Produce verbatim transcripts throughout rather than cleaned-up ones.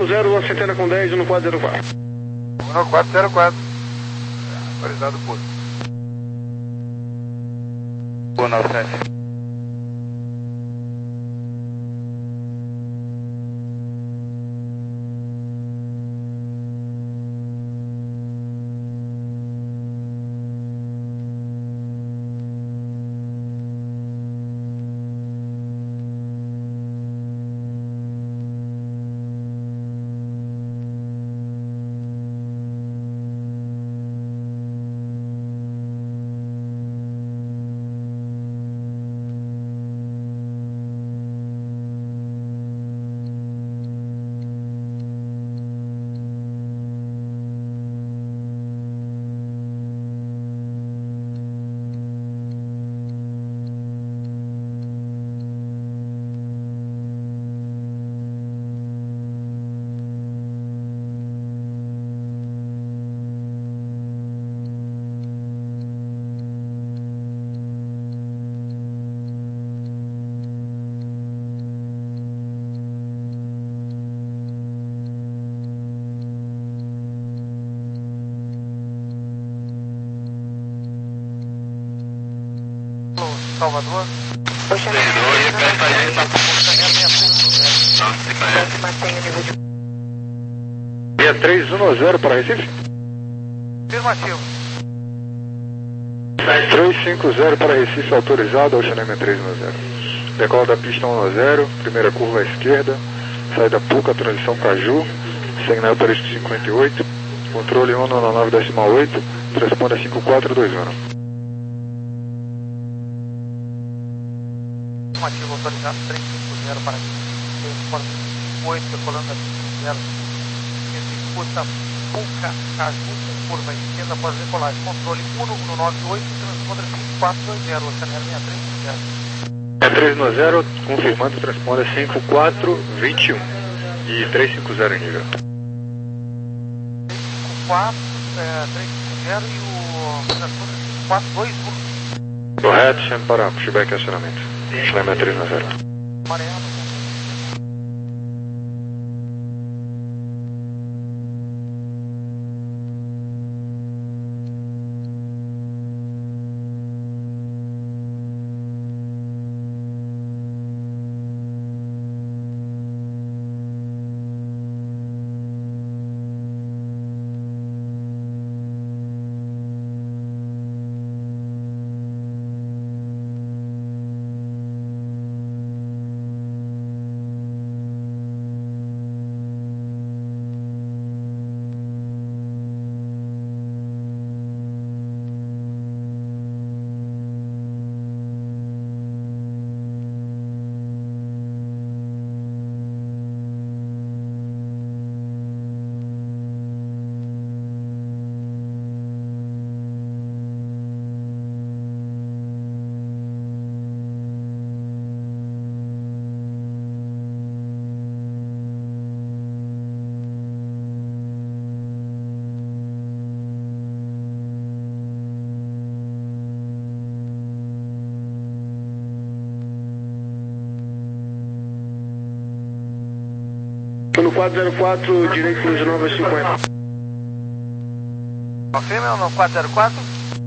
zero, Centena com dez no quatro zero quatro. No quatro zero quatro. Autorizado por. Boa nove sete. Salvador. Via três um zero para Recife. Afirmativo. três cinco zero para Recife, autorizado, Ocean três um zero. Decola da pista um zero, primeira curva à esquerda, saída Puca, transição Caju, signal turístico cinquenta e oito, controle um nove nove decimal oito, responde a cinco quatro dois um. Afirmativo, autorizado, três cinco zero para transporte oito, decolando da pista zero, executa Puca, Caju, com curva à esquerda após decolagem, controle um nove oito, transponder cinco quatro dois zero, Ocean sessenta e três um zero. sessenta e três um zero, confirmando, transponder cinco quatro dois um e três cinco zero em nível. cinco quatro, é, três cinco zero e o transponder cinco quatro dois um. Correto, sempre para pushback e acionamento. Chama três um zero. Amarelo. No quatro zero quatro, direito Luz Nova cinquenta. Confirma ou no quatro zero quatro?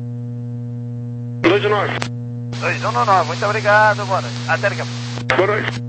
dois nove. dois um nove, muito obrigado, boa noite. Até daqui a pouco. Boa noite.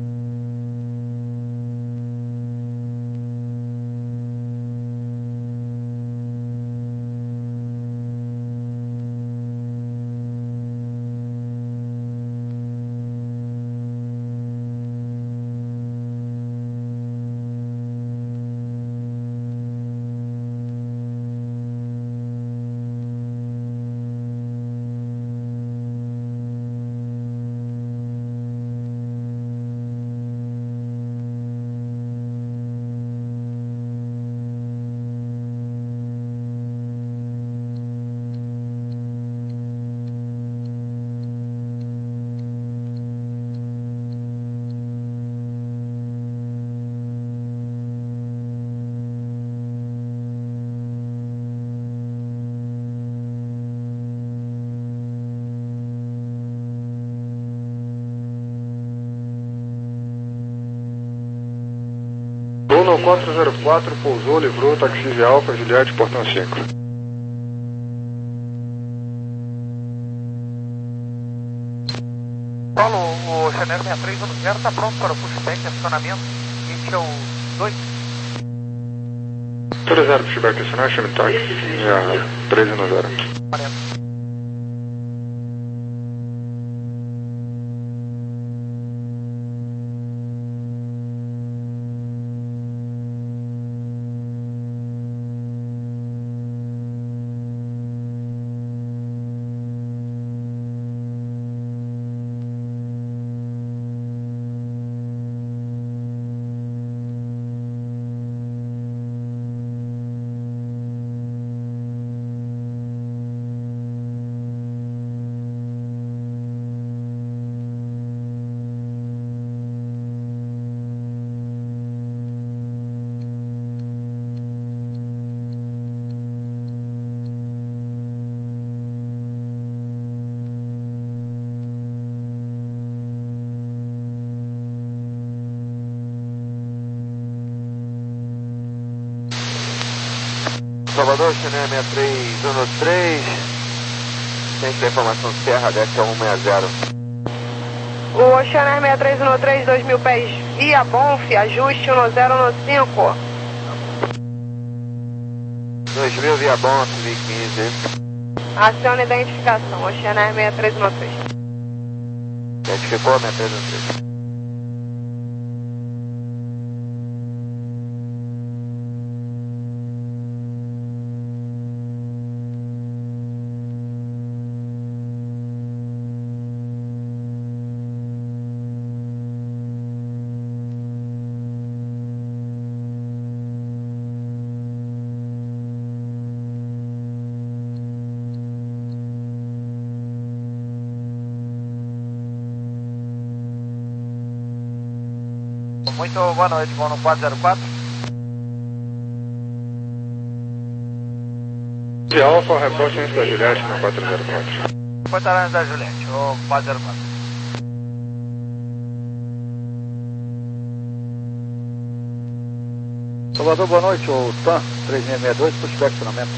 Paulo quatro zero quatro, pousou, livrou, taxi Alfa, Juliette, portão cinco. Paulo, o Chanel sessenta e três um zero está pronto para o pushback, acionamento, este é o dois. três zero, pushback, acionar, chame táxi, é três um zero. quarenta. Salvador, Chanel sessenta e três um três, tem que ter informação de Serra, Dex é um sessenta. O Oceaner sessenta e três um três, dois mil pés, via Bonf, ajuste um zero um cinco. dois mil via Bonf, V quinze. Aciona identificação, Oceaner sessenta e três um três. Identificou sessenta e três um três. Muito boa noite, vou no quatro zero quatro. De Alfa, reporte antes da Juliette no quatro zero quatro. Reportar antes da Juliette, o quatro zero quatro. Salvador, boa noite, o TAM três seis seis dois, pushback acionamento.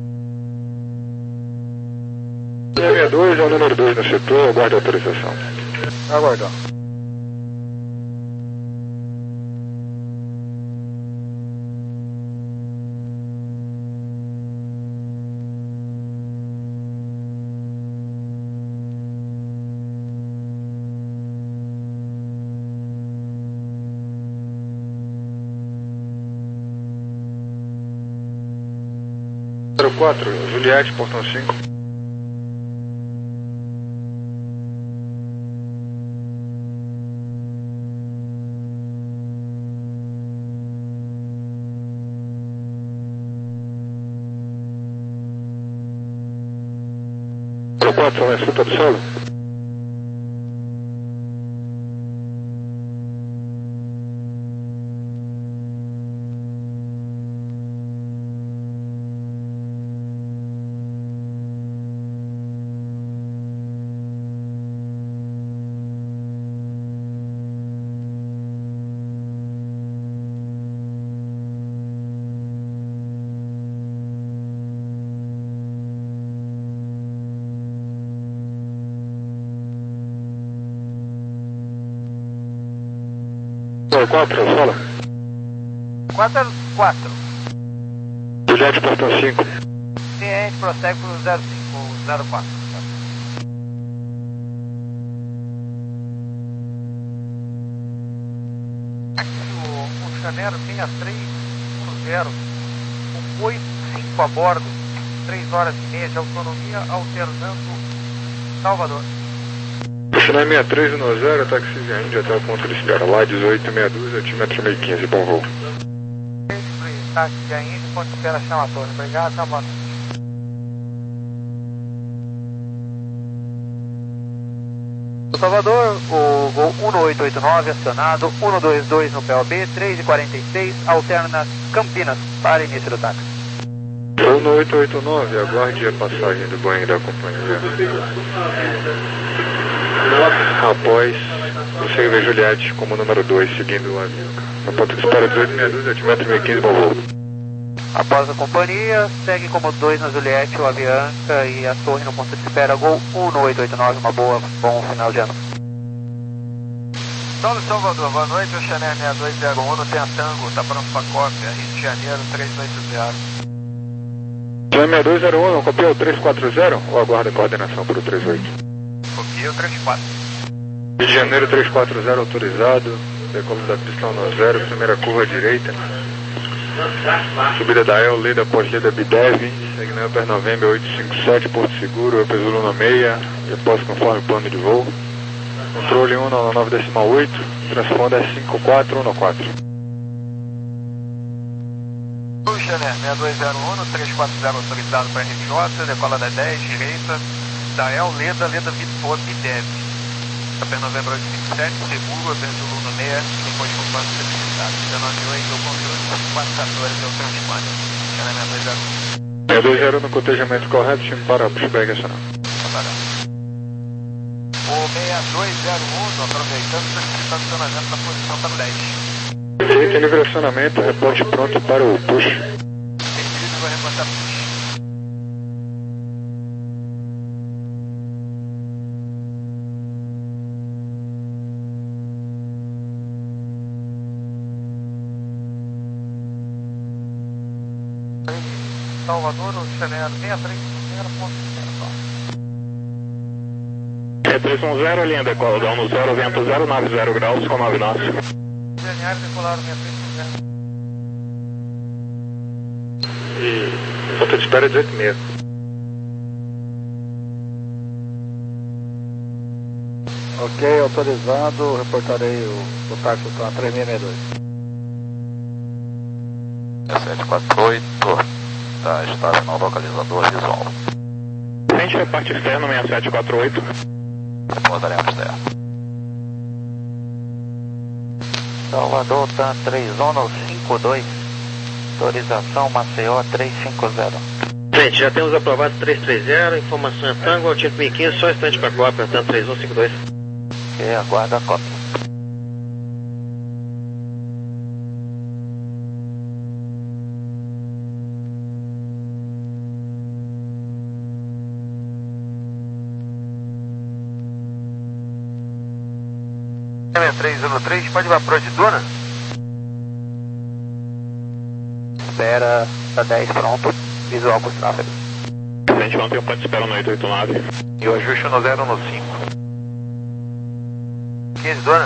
três seis seis dois é o número dois no setor, aguarde a autorização. Aguardando. zero quatro, Juliette, portão cinco. zero quatro, na escuta do solo. zero quatro, fala. quatro zero quatro. Juliette, portão cinco. Sim, a gente prossegue para o zero cinco, zero quatro. Aqui o, o Chanel sessenta e três um zero, com oito cinco a bordo, três horas e meia de autonomia, alternando Salvador. Chanel sessenta e três um zero, táxi via Índia até o ponto de espera. Lá dezoito sessenta e dois, altímetro meio quinze, bom voo. Táxi via Índia, ponto de espera chama a torre. Obrigado, tá bom. Salvador, o voo um oito oito nove acionado, um dois dois no P O B, três e quarenta e seis, alterna Campinas para início do táxi. um oito oito nove, aguarde a passagem do banho da companhia. Após Você vê Juliette como número dois, seguindo o avião. Na ponta de espera dezoito sessenta e dois, altimetro mil e quinze, bom voo. Após a companhia, segue como dois na Juliette, o Avianca e a torre no ponto de espera, Gol um oito oito nove, uma boa, bom final de ano. Saulo Salvador, boa noite, Oceaner seis dois zero um, no Tenha Tango, tá pronto pra cópia, Rio de Janeiro, três oito zero. seis dois zero um, copiou o três quatro zero ou aguarda a coordenação para o trinta e oito? Copia o trinta e quatro. Rio de Janeiro três quatro zero autorizado, decolo da pista no zero, primeira curva direita. Subida da El, leda após leda Bidev, Signal per November oito cinco sete, Porto Seguro, eu peso Luna seis, depósito conforme plano de voo. Controle um nove nove decimal oito, transponder é cinco quatro um quatro. Oceaner seis dois zero um, no três quatro zero autorizado para R J, decola da dez, direita, da El, leda, leda Vitor Bidev. Per November oito cinco sete, seguro, eu peso Luna seis, depois de comando certificado. dezenove oito, eu controle, quatro quatorze, eu transponder. Oceaner seis dois zero um. seis dois zero um no cotejamento correto, time para pushback acionado. O seis dois zero um, aproveitando, solicitando estacionamento na posição para o dez. Feito livre acionamento, reporte pronto para o push. Recebido, vou reportar push. Salvador, o Oceaner seis três zero ponto seis três um zero, linha decola, dá no zero, vento zero nove zero graus com nove nós. Linear decolar seis três um zero. E ponta de espera dezoito seis. Ok, autorizado, reportarei o, o táxi Tan três seis seis dois. sete quatro oito, tá estável no localizador visual. Frente da parte externa, seis sete quatro oito. Reportaremos externo. Salvador, Tan três um no cinco dois, autorização Maceió três cinco zero. Gente, já temos aprovado três três zero, informação é Tango, altimetro mil e quinze, só instante para cópia, Tan três um cinco dois. Ok, aguarda a cópia. seis três um três, pode ir para a Dona? Espera, tá dez pronto, visual para o tráfego. Frente ontem, pode esperar no oito oito nove. E o ajuste no zero no cinco. quinze, Dona?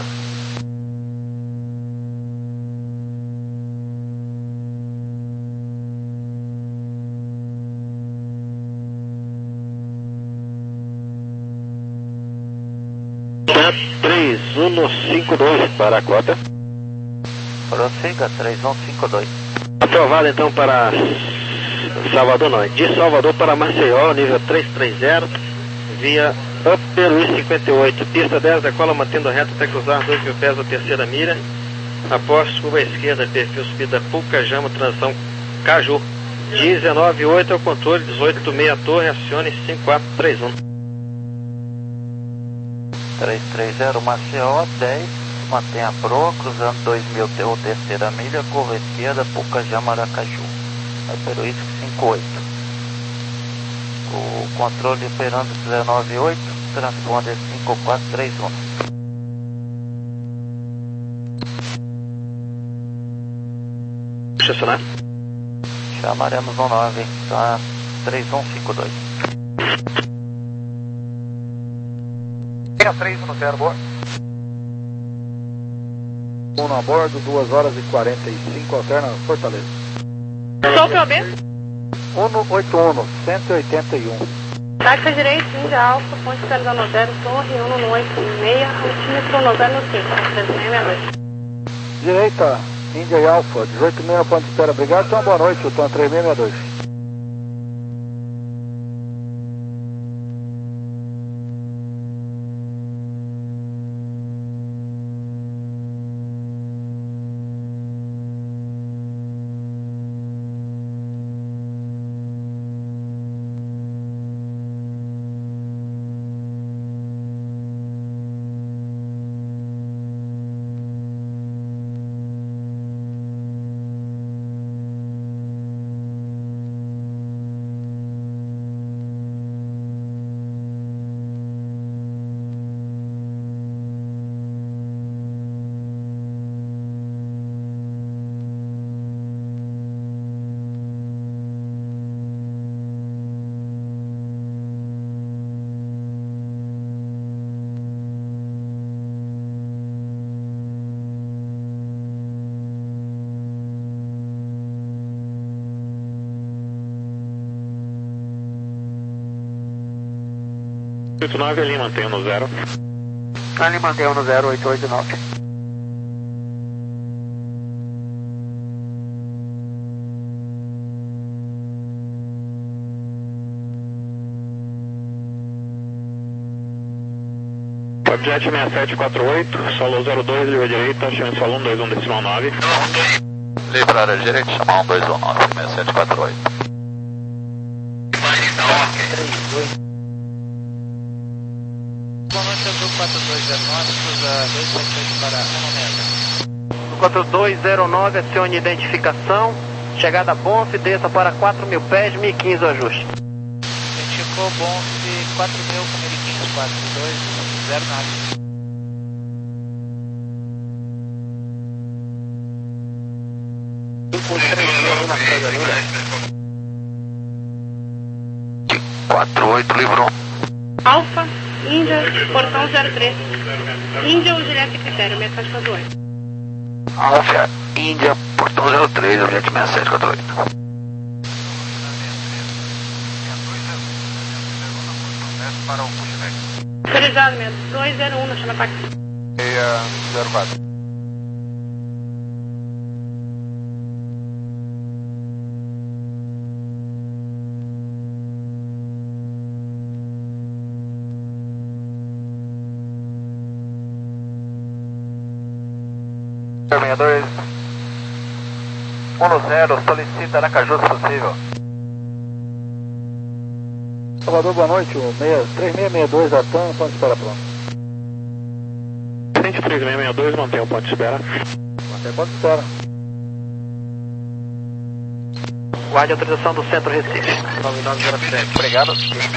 três um cinco dois para a cota. Prossiga, três um cinco dois. Aprovado então para Salvador, não, de Salvador para Maceió, nível três três zero, via Upper Luiz cinquenta e oito, pista dez, decola mantendo reto até cruzar dois mil pés a terceira mira. Após curva à esquerda, perfil subida Pucajama, transição Caju. dezenove oito é o controle, dezoito seis torre, acione cinco quatro três um. três três zero Maceió, dez, mantenha pro, cruzando dois mil ou terceira milha, curva esquerda, Pucajama, Aracaju. Upper Luiz cinquenta e oito. O controle operando dezenove oito, transponder cinco quatro três um. Estacionar. Chamaremos um nove, tá? três um cinco dois. seis três um zero, boa. Um a bordo, duas horas e quarenta e cinco, alterna Fortaleza. Sou P O B. um oito um, cento e oitenta e um. Taxa direito, Índia Alfa, ponte Célio no zero, torre um no oito seis, altímetro no zero no cinco, três seis seis dois. Direita, Índia e Alfa, dezoito seis, ponto de espera. Obrigado, então boa noite, o Tan três seis seis dois. oito nove ali, mantenha no zero. Ali mantenha no zero oito oito nove. Jet seis sete quatro oito, solo zero dois, livre direita, chama solo um dois um decimal nove. Livre área direita, chama um dois um nove, seis sete quatro oito. Boa noite, Azul quatro dois zero nove, cruza dois sete oito para Omega. quatro dois zero nove, acione identificação, chegada Bonf, desça para quatro mil pés, mil e quinze o ajuste. Identificou Bonf quatro mil com mil e quinze, quatro dois zero nove. quatro oito, livrou. Alfa, Índia, portão zero três. Índia ou Juliette Critério, mensagem quatro oito. Alfa, Índia, portão zero três, Juliette seis sete quatro oito. Para o pushback. Autorizado mesmo, dois zero um, na chama parte. zero quatro. sessenta e dois um zero, solicita Aracaju se possível. Salvador, boa noite, o três seis seis dois, Atan, ponto de espera pronto. três seis seis dois, mantém o ponto de espera. Mantém o ponto de espera. Guarde a autorização do Centro Recife. nove nove zero sete. Obrigado.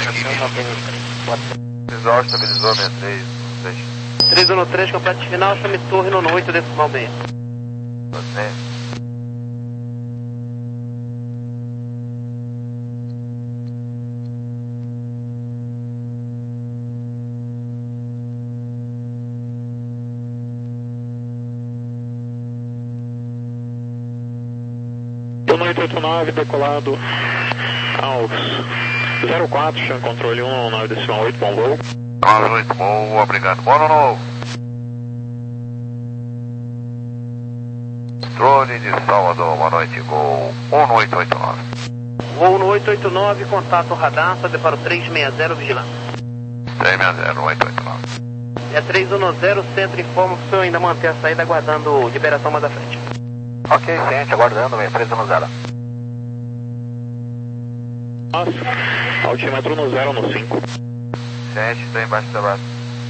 Visual estabilizou sessenta e três, três um três, completo final, chame torre no oito decimal meio. você. oito oito nove, decolado aos zero quatro, chama controle um nove decimal oito, bom voo. nove oito, bom, obrigado. Bom ano novo. Drone de Salvador, boa noite, gol um oito oito nove. Voo no oito oito nove, contato radar, sabe para o três seis zero, vigilância. três seis zero, oito oito nove. É três um zero, centro informa que o senhor ainda mantém a saída aguardando liberação mais à frente. Ok, ciente, aguardando, três um zero. Nossa, altímetro no zero no cinco. Ciente, estou embaixo do braço.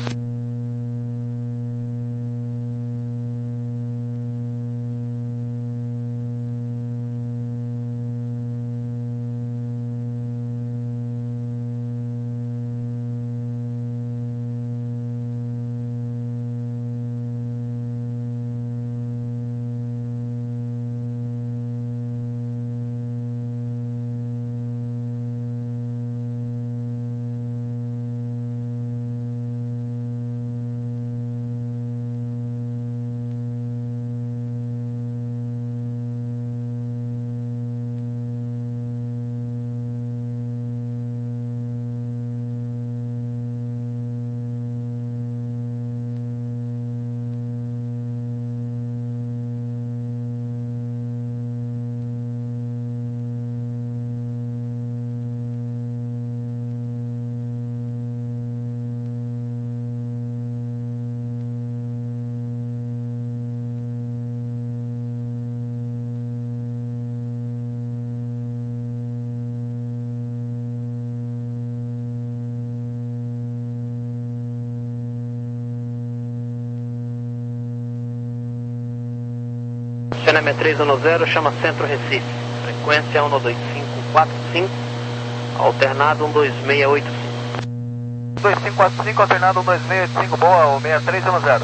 C N M três um zero, chama Centro Recife. Frequência um dois cinco quatro cinco, alternado um dois seis oito cinco. dois cinco quatro cinco, alternado um dois seis oito cinco, boa, o seis três um zero.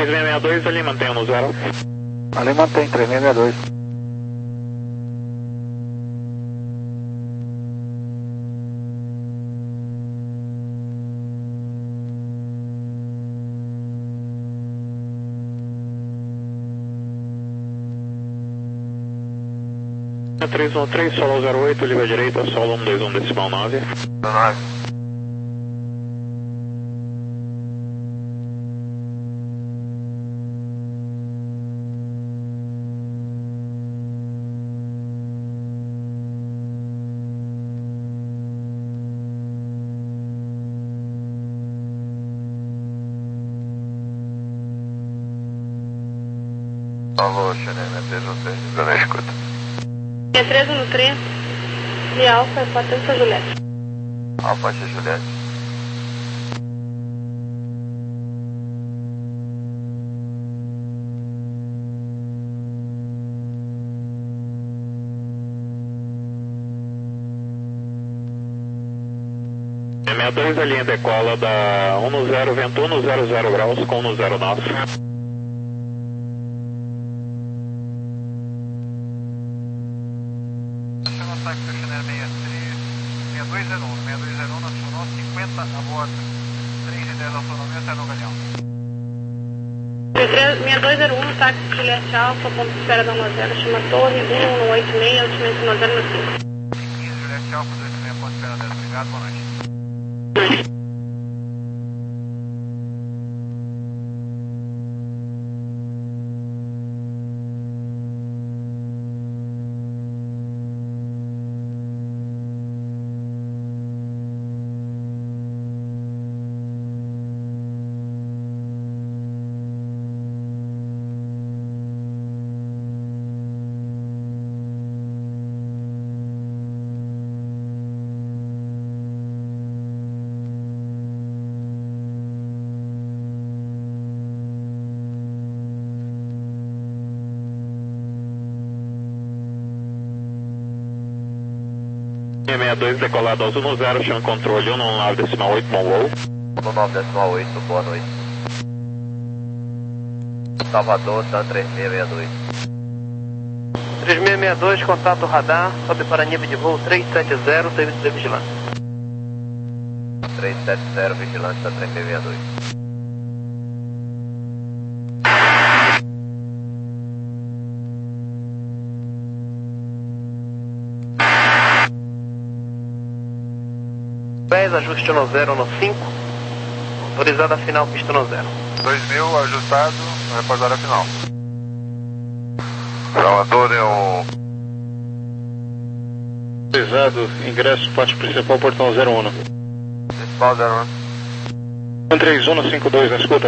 três seis seis dois, ali mantém no zero. Ali mantém, três seis seis dois. três um três, solo zero oito, livre à direita, solo um dois um decimal nove. nove. Alô, Chanel, três um três, na escuta. É três um três, de Alfa, Patrícia Juliette. Alfa, Juliette. sessenta e dois, a linha decola da um no zero, vento um no zero zero graus com um no zero nove. seis dois zero um, seis dois zero um, nacional cinquenta a bordo, três e dez autonomia, até no Galeão. seis dois zero um, táxi Juliette Alfa, ponto de espera da um zero, chama torre, um um oito seis, altimento um zero no cinco. quinze, Juliette Alfa, dois seis, ponto de espera dez, obrigado, boa noite. sessenta e dois, decolado ao um no zero, chama controle um no nove decimal oito, bom voo. um no nove decimal oito, boa noite. Salvador, tá três seis seis dois. três seis seis dois, contato radar, sobe para nível de voo três sete zero, serviço de vigilância. três sete zero, vigilância, três seis seis dois. dez, ajuste no zero no cinco, autorizada final, pista no zero. dois mil, ajustado, repousada final. Salvador é o... Autorizado, ingresso, parte principal, portão zero um. Principal zero um. um três um cinco dois, na escuta.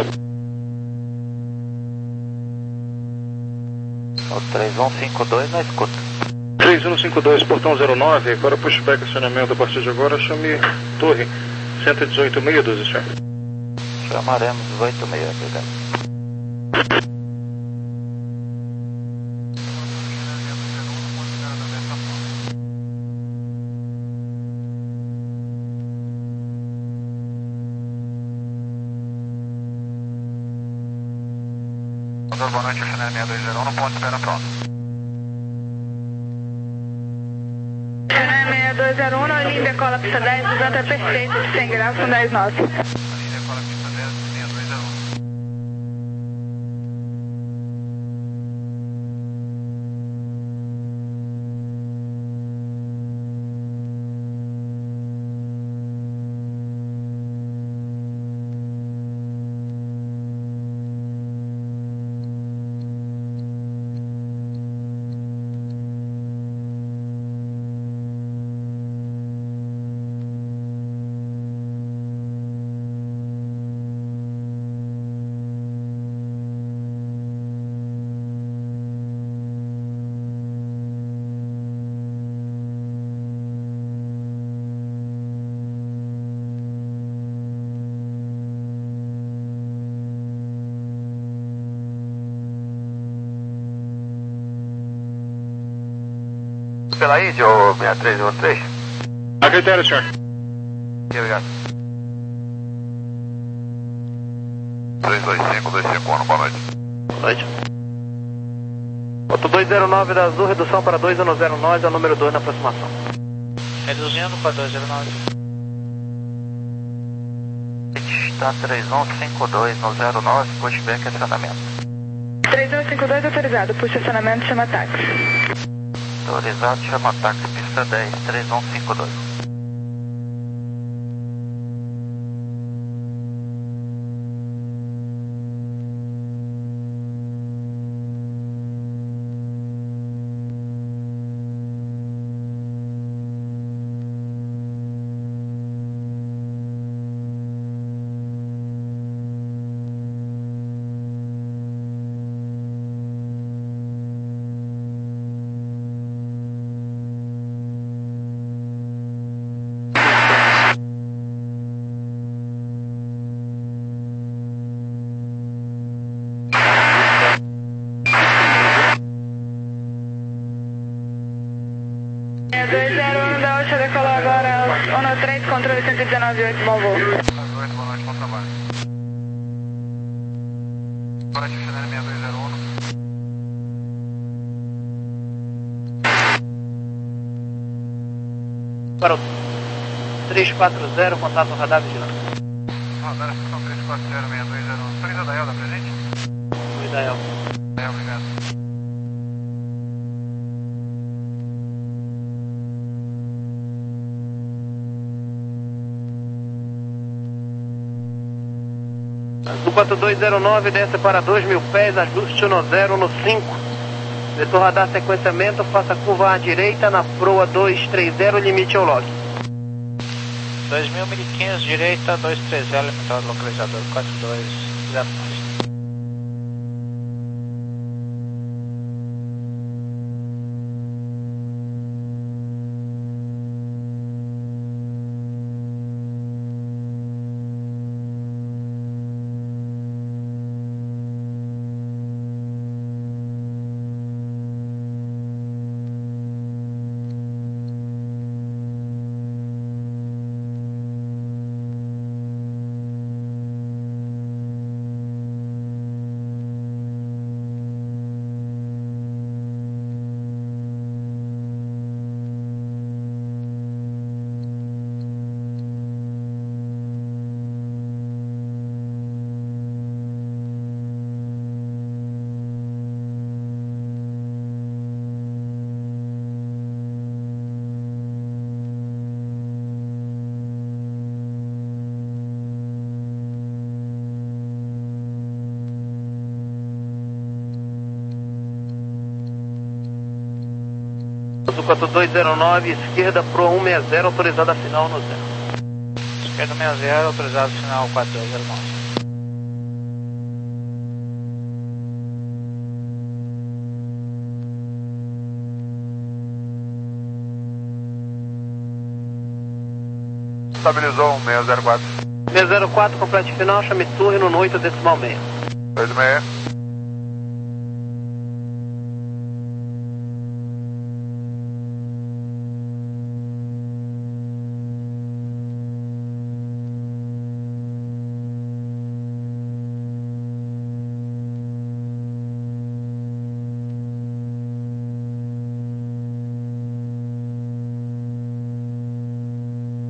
O três um cinco dois na escuta. três um cinco dois, portão zero nove, para pushback acionamento a partir de agora, chame torre cento e dezoito, meia dúzia, senhor. Chamaremos dezoito e meia, obrigado. Boa noite, Chanel seis dois zero um, no ponto de espera pronto. seis dois zero um, na linha decola pista dez, o vento é perfeito, de cem graus, com dez nove. A linha decola pista dez, seis dois zero um. Pela I D, ou seis três um três? A critério, senhor. Obrigado. três dois cinco, dois cinco um, boa noite. Boa noite. Foto dois zero nove da Azul, redução para dois um zero nove, é o número dois na aproximação. Reduzindo para dois zero nove. Está três um cinco dois no zero nove, pushback acionamento. três um cinco dois autorizado, puxa acionamento, chama táxi. Autorizado, chama táxi, pista dez, três um cinco dois. dois zero um da Oxa decolou agora, um três, controle cento e dezenove ponto oito, bom voo. oito, boa noite, bom trabalho. Boa noite, Chanel seis dois zero um. Para o três quatro zero, contato radar vigilante. Radar, estação três quatro zero, seis dois zero um. Sorriso da Elda, presente? Oi, Dael. É, obrigado. Azul quatro dois zero nove, desce para dois mil pés, ajuste no zero no cinco. Vetor radar sequenciamento, faça curva à direita na proa dois três zero, limite ao log. dois mil, mil e quinhentos, direita, dois três zero, limitado localizador quatro dois zero nove. Azul quatro dois zero nove, esquerda proa cento e sessenta, autorizada final no zero. Esquerda seis zero, autorizado final quatro dois zero nove. Estabilizou um seis zero quatro. seis zero quatro, complete final, chame turno no oito decimal meio. oito seis.